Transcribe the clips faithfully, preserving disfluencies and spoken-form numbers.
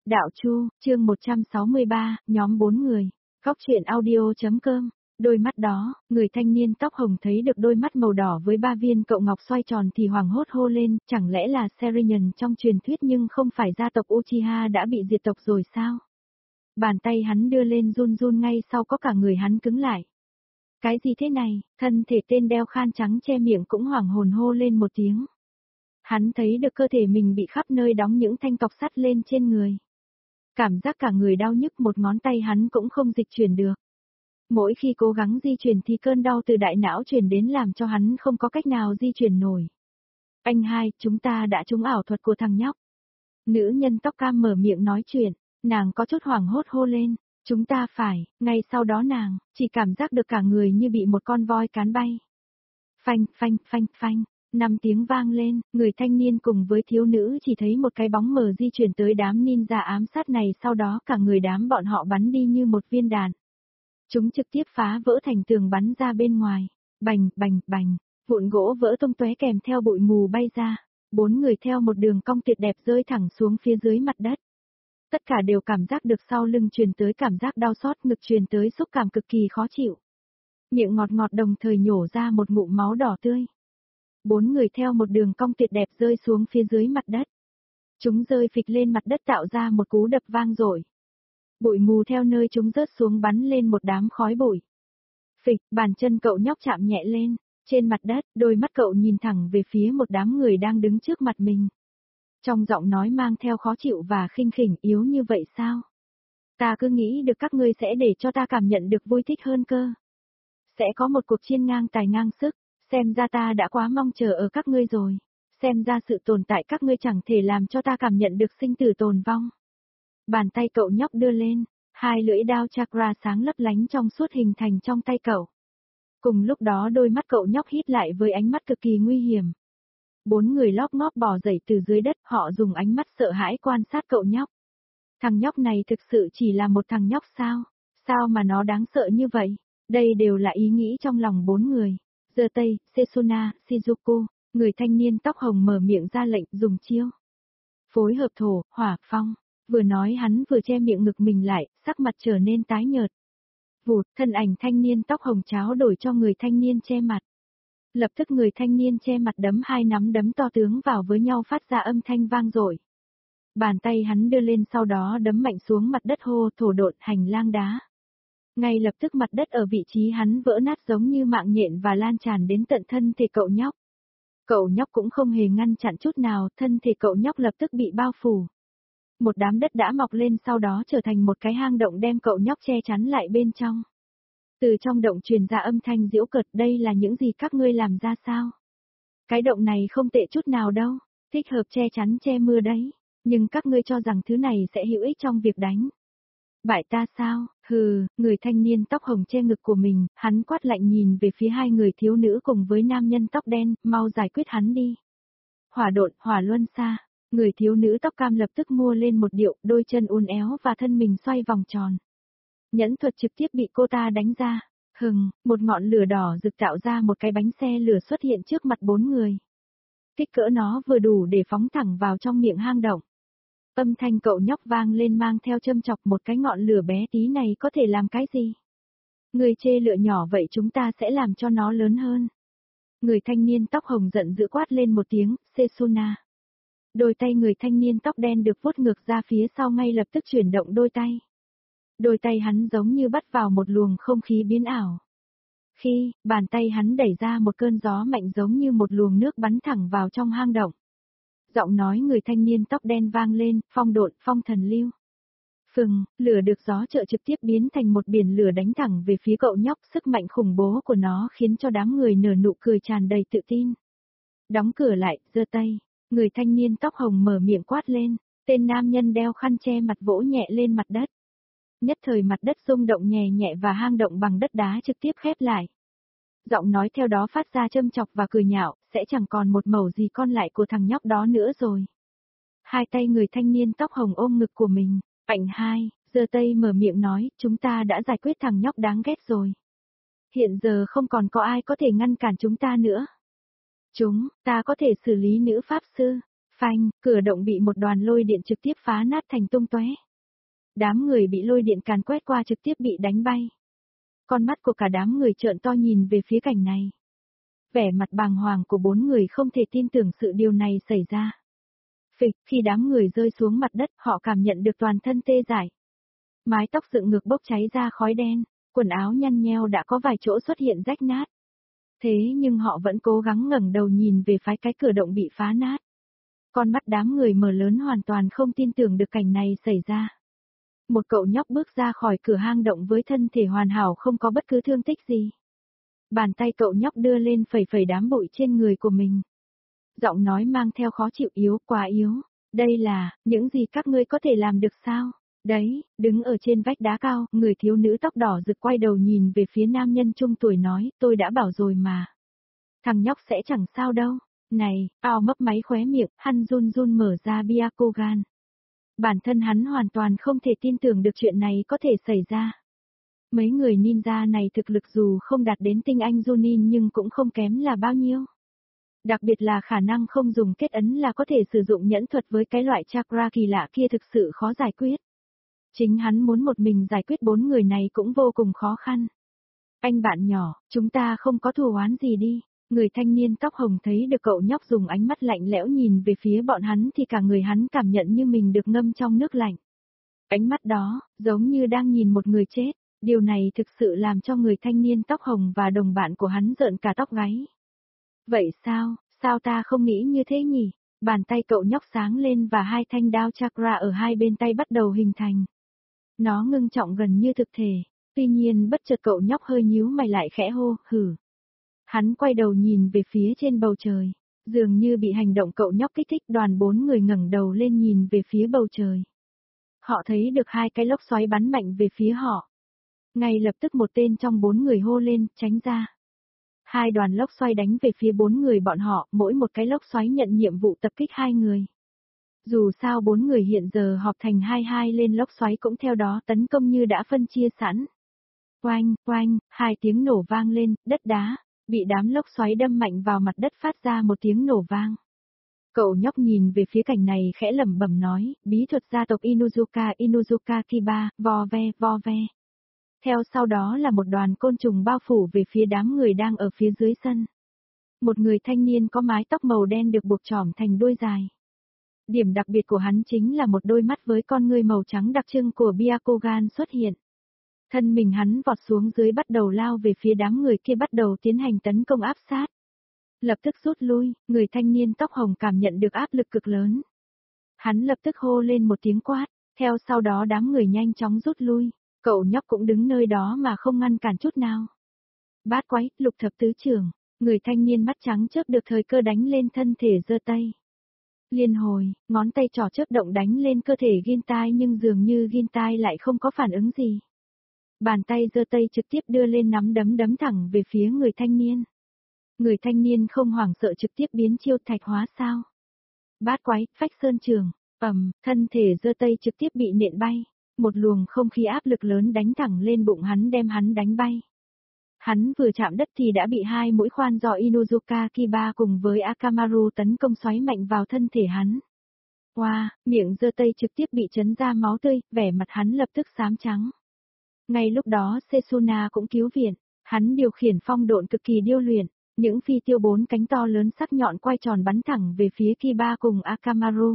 Đạo Chu, chương một trăm sáu mươi ba, nhóm bốn người. Góc truyện audio.com. Đôi mắt đó, người thanh niên tóc hồng thấy được đôi mắt màu đỏ với ba viên cậu ngọc xoay tròn thì hoảng hốt hô lên, chẳng lẽ là Serion trong truyền thuyết nhưng không phải gia tộc Uchiha đã bị diệt tộc rồi sao? Bàn tay hắn đưa lên run run ngay sau có cả người hắn cứng lại. Cái gì thế này? Thân thể tên đeo khan trắng che miệng cũng hoảng hồn hô lên một tiếng. Hắn thấy được cơ thể mình bị khắp nơi đóng những thanh cọc sắt lên trên người. Cảm giác cả người đau nhức, một ngón tay hắn cũng không dịch chuyển được. Mỗi khi cố gắng di chuyển thì cơn đau từ đại não truyền đến làm cho hắn không có cách nào di chuyển nổi. Anh hai, chúng ta đã trúng ảo thuật của thằng nhóc. Nữ nhân tóc cam mở miệng nói chuyện, nàng có chút hoảng hốt hô lên, chúng ta phải, ngay sau đó nàng, chỉ cảm giác được cả người như bị một con voi cán bay. Phanh, phanh, phanh, phanh. Năm tiếng vang lên, người thanh niên cùng với thiếu nữ chỉ thấy một cái bóng mờ di chuyển tới đám ninja ám sát này, sau đó cả người đám bọn họ bắn đi như một viên đạn. Chúng trực tiếp phá vỡ thành tường bắn ra bên ngoài. Bành, bành, bành, vụn gỗ vỡ tung tóe kèm theo bụi mù bay ra. Bốn người theo một đường cong tuyệt đẹp rơi thẳng xuống phía dưới mặt đất. Tất cả đều cảm giác được sau lưng truyền tới cảm giác đau xót, ngực truyền tới xúc cảm cực kỳ khó chịu. Miệng ngọt ngọt đồng thời nhổ ra một ngụm máu đỏ tươi. Bốn người theo một đường cong tuyệt đẹp rơi xuống phía dưới mặt đất. Chúng rơi phịch lên mặt đất tạo ra một cú đập vang dội. Bụi mù theo nơi chúng rớt xuống bắn lên một đám khói bụi. Phịch, bàn chân cậu nhóc chạm nhẹ lên, trên mặt đất, đôi mắt cậu nhìn thẳng về phía một đám người đang đứng trước mặt mình. Trong giọng nói mang theo khó chịu và khinh khỉnh, yếu như vậy sao? Ta cứ nghĩ được các ngươi sẽ để cho ta cảm nhận được vui thích hơn cơ. Sẽ có một cuộc chiến ngang tài ngang sức. Xem ra ta đã quá mong chờ ở các ngươi rồi. Xem ra sự tồn tại các ngươi chẳng thể làm cho ta cảm nhận được sinh tử tồn vong. Bàn tay cậu nhóc đưa lên, hai lưỡi đao chakra sáng lấp lánh trong suốt hình thành trong tay cậu. Cùng lúc đó đôi mắt cậu nhóc hít lại với ánh mắt cực kỳ nguy hiểm. Bốn người lóp ngóp bò dậy từ dưới đất, họ dùng ánh mắt sợ hãi quan sát cậu nhóc. Thằng nhóc này thực sự chỉ là một thằng nhóc sao? Sao mà nó đáng sợ như vậy? Đây đều là ý nghĩ trong lòng bốn người. Giờ Tây, Setsuna, Shizuku, người thanh niên tóc hồng mở miệng ra lệnh dùng chiêu. Phối hợp thổ, hỏa, phong. Vừa nói hắn vừa che miệng ngực mình lại, sắc mặt trở nên tái nhợt. Vụt, thân ảnh thanh niên tóc hồng cháo đổi cho người thanh niên che mặt. Lập tức người thanh niên che mặt đấm hai nắm đấm to tướng vào với nhau phát ra âm thanh vang dội. Bàn tay hắn đưa lên sau đó đấm mạnh xuống mặt đất hô thổ độn hành lang đá. Ngay lập tức mặt đất ở vị trí hắn vỡ nát giống như mạng nhện và lan tràn đến tận thân thể cậu nhóc. Cậu nhóc cũng không hề ngăn chặn chút nào, thân thể cậu nhóc lập tức bị bao phủ. Một đám đất đã mọc lên sau đó trở thành một cái hang động đem cậu nhóc che chắn lại bên trong. Từ trong động truyền ra âm thanh giễu cợt, đây là những gì các ngươi làm ra sao? Cái động này không tệ chút nào đâu, thích hợp che chắn che mưa đấy, nhưng các ngươi cho rằng thứ này sẽ hữu ích trong việc đánh. Bại ta sao? Hừ, người thanh niên tóc hồng che ngực của mình, hắn quát lạnh nhìn về phía hai người thiếu nữ cùng với nam nhân tóc đen, mau giải quyết hắn đi. Hỏa độn, hỏa luân xa, người thiếu nữ tóc cam lập tức mua lên một điệu, đôi chân uốn éo và thân mình xoay vòng tròn. Nhẫn thuật trực tiếp bị cô ta đánh ra. Hừng, một ngọn lửa đỏ rực tạo ra một cái bánh xe lửa xuất hiện trước mặt bốn người. Kích cỡ nó vừa đủ để phóng thẳng vào trong miệng hang động. Âm thanh cậu nhóc vang lên mang theo châm chọc, một cái ngọn lửa bé tí này có thể làm cái gì? Người chê lửa nhỏ vậy chúng ta sẽ làm cho nó lớn hơn. Người thanh niên tóc hồng giận dữ quát lên một tiếng, Setsuna. Đôi tay người thanh niên tóc đen được vuốt ngược ra phía sau, ngay lập tức chuyển động đôi tay. Đôi tay hắn giống như bắt vào một luồng không khí biến ảo. Khi, bàn tay hắn đẩy ra một cơn gió mạnh giống như một luồng nước bắn thẳng vào trong hang động. Giọng nói người thanh niên tóc đen vang lên, phong độn, phong thần lưu. Phừng, lửa được gió trợ trực tiếp biến thành một biển lửa đánh thẳng về phía cậu nhóc, sức mạnh khủng bố của nó khiến cho đám người nở nụ cười tràn đầy tự tin. Đóng cửa lại, giơ tay, người thanh niên tóc hồng mở miệng quát lên, tên nam nhân đeo khăn che mặt vỗ nhẹ lên mặt đất. Nhất thời mặt đất rung động nhẹ nhẹ và hang động bằng đất đá trực tiếp khép lại. Giọng nói theo đó phát ra châm chọc và cười nhạo, sẽ chẳng còn một mẩu gì con lại của thằng nhóc đó nữa rồi. Hai tay người thanh niên tóc hồng ôm ngực của mình, ảnh hai, giờ Tây mở miệng nói, chúng ta đã giải quyết thằng nhóc đáng ghét rồi. Hiện giờ không còn có ai có thể ngăn cản chúng ta nữa. Chúng, ta có thể xử lý nữ pháp sư. Phanh, cửa động bị một đoàn lôi điện trực tiếp phá nát thành tung tóe. Đám người bị lôi điện càn quét qua trực tiếp bị đánh bay. Con mắt của cả đám người trợn to nhìn về phía cảnh này. Vẻ mặt bàng hoàng của bốn người không thể tin tưởng sự điều này xảy ra. Phịch, khi đám người rơi xuống mặt đất, họ cảm nhận được toàn thân tê dại. Mái tóc dựng ngược bốc cháy ra khói đen, quần áo nhăn nheo đã có vài chỗ xuất hiện rách nát. Thế nhưng họ vẫn cố gắng ngẩng đầu nhìn về phía cái cửa động bị phá nát. Con mắt đám người mở lớn hoàn toàn không tin tưởng được cảnh này xảy ra. Một cậu nhóc bước ra khỏi cửa hang động với thân thể hoàn hảo không có bất cứ thương tích gì. Bàn tay cậu nhóc đưa lên phẩy phẩy đám bụi trên người của mình. Giọng nói mang theo khó chịu yếu, quá yếu. Đây là, những gì các ngươi có thể làm được sao? Đấy, đứng ở trên vách đá cao, người thiếu nữ tóc đỏ rực quay đầu nhìn về phía nam nhân trung tuổi nói, tôi đã bảo rồi mà. Thằng nhóc sẽ chẳng sao đâu. Này, ao mấp máy khóe miệng, hắn run run mở ra Byakugan. Bản thân hắn hoàn toàn không thể tin tưởng được chuyện này có thể xảy ra. Mấy người ninja này thực lực dù không đạt đến tinh anh Junin nhưng cũng không kém là bao nhiêu. Đặc biệt là khả năng không dùng kết ấn là có thể sử dụng nhẫn thuật với cái loại chakra kỳ lạ kia thực sự khó giải quyết. Chính hắn muốn một mình giải quyết bốn người này cũng vô cùng khó khăn. Anh bạn nhỏ, chúng ta không có thù oán gì đi. Người thanh niên tóc hồng thấy được cậu nhóc dùng ánh mắt lạnh lẽo nhìn về phía bọn hắn thì cả người hắn cảm nhận như mình được ngâm trong nước lạnh. Ánh mắt đó, giống như đang nhìn một người chết, điều này thực sự làm cho người thanh niên tóc hồng và đồng bạn của hắn rợn cả tóc gáy. Vậy sao, sao ta không nghĩ như thế nhỉ? Bàn tay cậu nhóc sáng lên và hai thanh đao chakra ở hai bên tay bắt đầu hình thành. Nó ngưng trọng gần như thực thể, tuy nhiên bất chợt cậu nhóc hơi nhíu mày lại khẽ hô, hử. Hắn quay đầu nhìn về phía trên bầu trời, dường như bị hành động cậu nhóc kích thích, đoàn bốn người ngẩng đầu lên nhìn về phía bầu trời. Họ thấy được hai cái lốc xoáy bắn mạnh về phía họ. Ngay lập tức một tên trong bốn người hô lên, tránh ra. Hai đoàn lốc xoáy đánh về phía bốn người bọn họ, mỗi một cái lốc xoáy nhận nhiệm vụ tập kích hai người. Dù sao bốn người hiện giờ họp thành hai hai lên lốc xoáy cũng theo đó tấn công như đã phân chia sẵn. Oanh, oanh, hai tiếng nổ vang lên, đất đá, bị đám lốc xoáy đâm mạnh vào mặt đất phát ra một tiếng nổ vang. Cậu nhóc nhìn về phía cảnh này khẽ lẩm bẩm nói, bí thuật gia tộc Inuzuka Inuzuka Kiba, vo ve, vo ve. Theo sau đó là một đoàn côn trùng bao phủ về phía đám người đang ở phía dưới sân. Một người thanh niên có mái tóc màu đen được buộc trỏm thành đuôi dài. Điểm đặc biệt của hắn chính là một đôi mắt với con ngươi màu trắng đặc trưng của Byakugan xuất hiện. Thân mình hắn vọt xuống dưới bắt đầu lao về phía đám người kia bắt đầu tiến hành tấn công áp sát. Lập tức rút lui, người thanh niên tóc hồng cảm nhận được áp lực cực lớn. Hắn lập tức hô lên một tiếng quát, theo sau đó đám người nhanh chóng rút lui, cậu nhóc cũng đứng nơi đó mà không ngăn cản chút nào. Bát quái, lục thập tứ trưởng, người thanh niên mắt trắng chớp được thời cơ đánh lên thân thể giơ tay. Liên hồi, ngón tay trỏ chớp động đánh lên cơ thể Gintai nhưng dường như Gintai lại không có phản ứng gì. Bàn tay giơ tay trực tiếp đưa lên nắm đấm đấm thẳng về phía người thanh niên. Người thanh niên không hoảng sợ trực tiếp biến chiêu thạch hóa sao. Bát quái, phách sơn trường, ầm, thân thể giơ tay trực tiếp bị nện bay. Một luồng không khí áp lực lớn đánh thẳng lên bụng hắn đem hắn đánh bay. Hắn vừa chạm đất thì đã bị hai mũi khoan do Inuzuka Kiba cùng với Akamaru tấn công xoáy mạnh vào thân thể hắn. Wow, miệng giơ tay trực tiếp bị chấn ra máu tươi, vẻ mặt hắn lập tức xám trắng. Ngay lúc đó Setsuna cũng cứu viện, hắn điều khiển phong độn cực kỳ điêu luyện, những phi tiêu bốn cánh to lớn sắc nhọn quay tròn bắn thẳng về phía Kiba cùng Akamaru.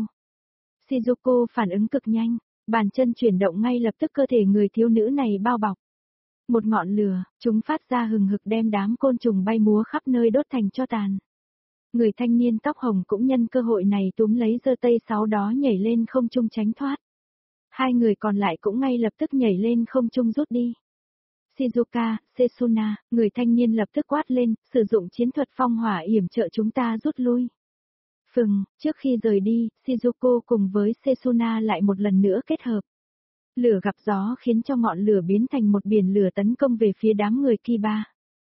Shizuko phản ứng cực nhanh, bàn chân chuyển động ngay lập tức cơ thể người thiếu nữ này bao bọc. Một ngọn lửa, chúng phát ra hừng hực đem đám côn trùng bay múa khắp nơi đốt thành tro tàn. Người thanh niên tóc hồng cũng nhân cơ hội này túm lấy giơ tay sau đó nhảy lên không trung tránh thoát. Hai người còn lại cũng ngay lập tức nhảy lên không trung rút đi. Shizuka, Setsuna, người thanh niên lập tức quát lên, sử dụng chiến thuật phong hỏa yểm trợ chúng ta rút lui. Phừng, trước khi rời đi, Shizuko cùng với Setsuna lại một lần nữa kết hợp. Lửa gặp gió khiến cho ngọn lửa biến thành một biển lửa tấn công về phía đám người Kiba.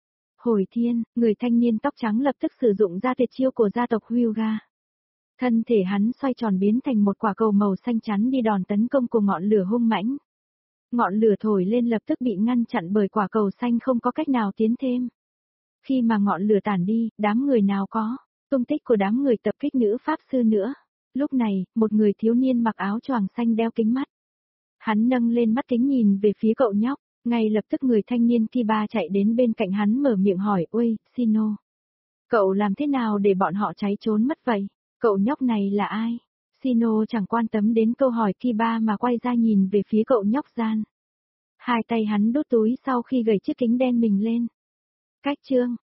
Hồi thiên, người thanh niên tóc trắng lập tức sử dụng ra tuyệt chiêu của gia tộc Hyuga. Thân thể hắn xoay tròn biến thành một quả cầu màu xanh chắn đi đòn tấn công của ngọn lửa hung mãnh. Ngọn lửa thổi lên lập tức bị ngăn chặn bởi quả cầu xanh không có cách nào tiến thêm. Khi mà ngọn lửa tản đi, đám người nào có tung tích của đám người tập kích nữ pháp sư nữa. Lúc này, một người thiếu niên mặc áo choàng xanh đeo kính mắt. Hắn nâng lên mắt kính nhìn về phía cậu nhóc, ngay lập tức người thanh niên Kiba chạy đến bên cạnh hắn mở miệng hỏi, ôi, Shino. Cậu làm thế nào để bọn họ cháy trốn mất vậy? Cậu nhóc này là ai? Shino chẳng quan tâm đến câu hỏi Kiba mà quay ra nhìn về phía cậu nhóc gian. Hai tay hắn đút túi sau khi gầy chiếc kính đen mình lên. Cách chương